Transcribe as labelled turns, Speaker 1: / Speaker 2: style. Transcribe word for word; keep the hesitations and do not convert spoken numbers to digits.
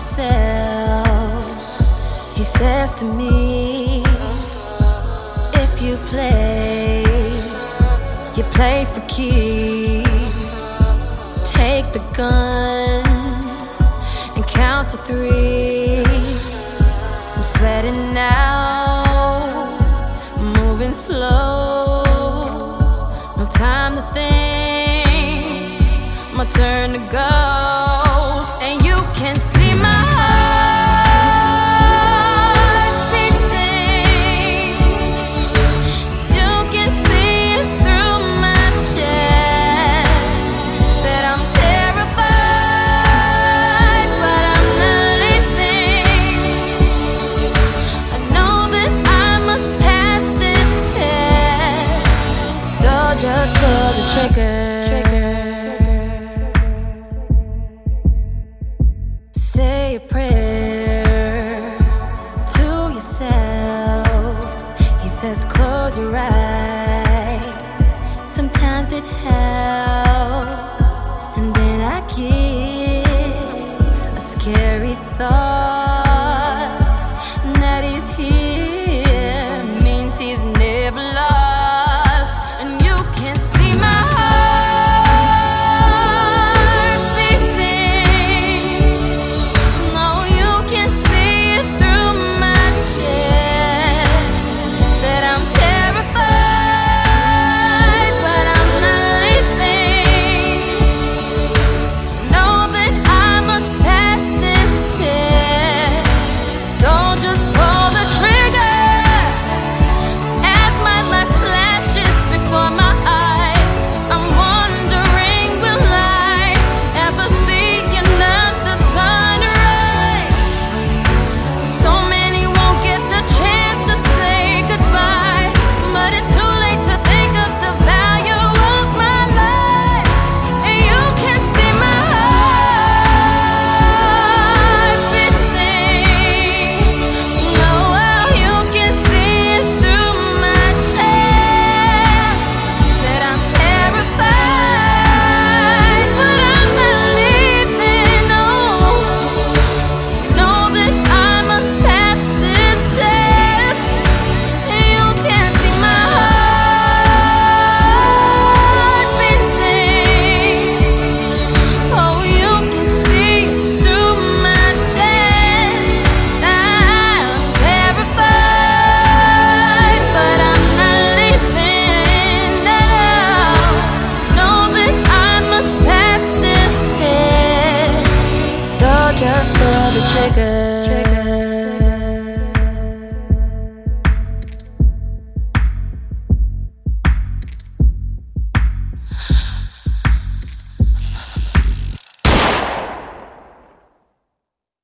Speaker 1: yourself. He says to me, if you play, you play for keeps. Take the gun and count to three. I'm sweating now, moving slow. No time to think, my turn to go. And you can see my heart beating. You can see it through my chest. Said I'm terrified, but I'm not leaving. I know that I must pass this test. So just pull the trigger. Say a prayer to yourself. He says close your eyes, sometimes it helps. And then I get a scary thought.